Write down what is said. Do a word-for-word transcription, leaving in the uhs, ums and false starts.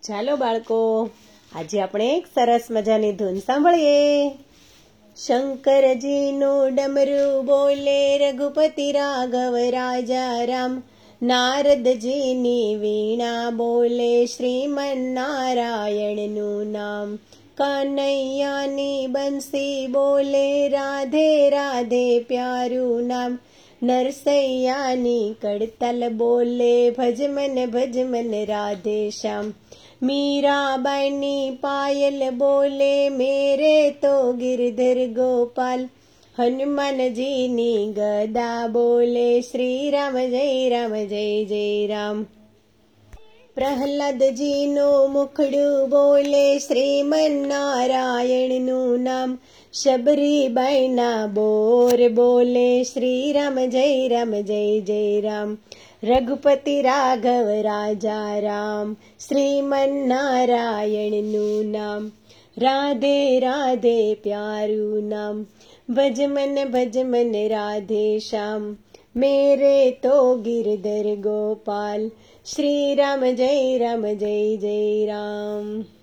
ચાલો બાળકો, આજે આપણે એક સરસ મજાની ધૂન સાંભળીએ. શંકરજીનું ડમરું બોલે, રઘુપતિ રાઘવ રાજા રામ. નારદજીની વીણા બોલે, શ્રીમન નારાયણનું નામ. કનૈયાની બંસી બોલે, રાધે રાધે પ્યારું નામ. નરસૈયાની કડતાલ બોલે, ભજમન ભજમન રાધે શ્યામ. મીરાબાઈની પાયલ બોલે, મેરે તો ગિરધર ગોપાલ. હનુમાનજીની ગદા બોલે, શ્રી રામ જય રામ જય જય રામ. પ્રહલાદજીનું મુખડું બોલે, શ્રીમન નારાયણનું નામ. શબરીબાઈના બોર બોલે, શ્રી રામ જય રામ જય જય રામ. રઘુપતિ રાઘવ રાજા રામ, શ્રીમન નારાયણનું નામ. રાધે રાધે પ્યારું નામ, ભજમન ભજમન રાધે શ્યામ. મેરે તો ગિરધર ગોપાલ, શ્રી રામ જય રામ જય જય રામ.